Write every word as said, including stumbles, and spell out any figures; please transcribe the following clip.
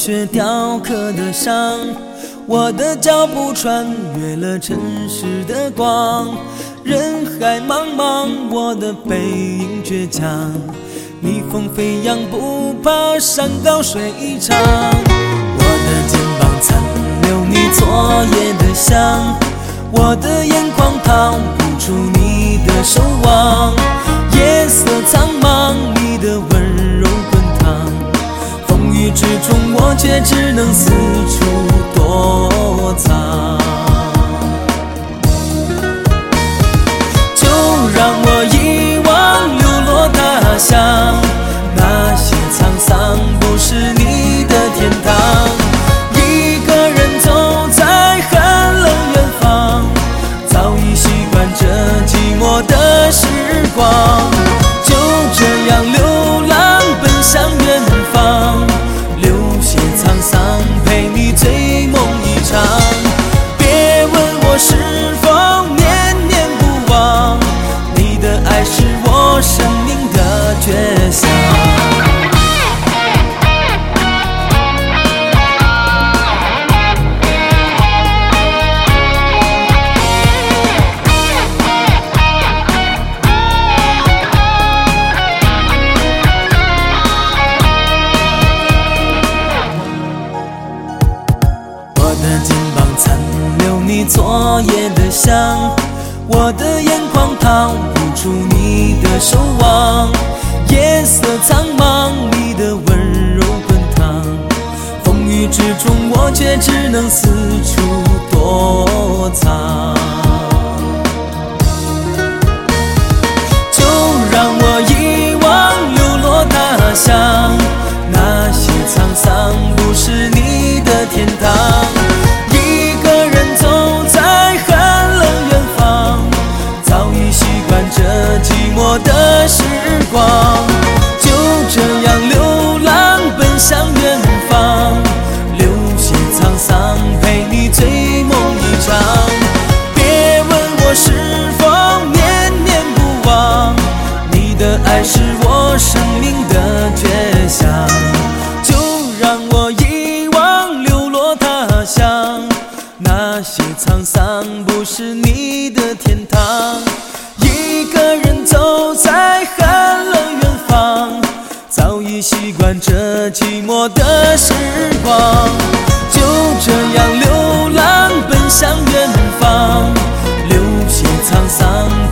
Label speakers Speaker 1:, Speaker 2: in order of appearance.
Speaker 1: 雪雕刻的伤，我的脚步穿越了城市的光，人海茫茫，我的背影倔强，逆风飞扬，不怕山高水长。我的肩膀残留你昨夜的香，我的眼眶逃不出你的守望。夜色苍茫，你的温柔滚烫，风雨之中我却只能四处躲藏。就让我遗忘流落他乡，那些沧桑不是你的天堂。一个人走在寒冷远方，早已习惯这寂寞的时光。就这样流浪奔向远方，流血沧桑陪你醉梦一场。别问我是否念念不忘，你的爱是我生命的倔强。我的肩膀残留你昨夜的香，我的眼眶逃不出你的守望。夜色苍茫，你的温柔滚烫，风雨之中我却只能四处躲藏。就让我遗忘流落他乡，那些沧桑不是你的天堂。一个人走在寒冷远方，早已习惯这寂寞的时光。就这样流浪奔向远方，流血沧桑陪你醉梦一场。别问我是否念念不忘，你的爱是我生命的倔强。就让我遗忘流落他乡，那些沧桑不是你的天堂。一个人走在寒冷远方，早已习惯这寂寞的时光。就这样流浪奔向远方，流血沧桑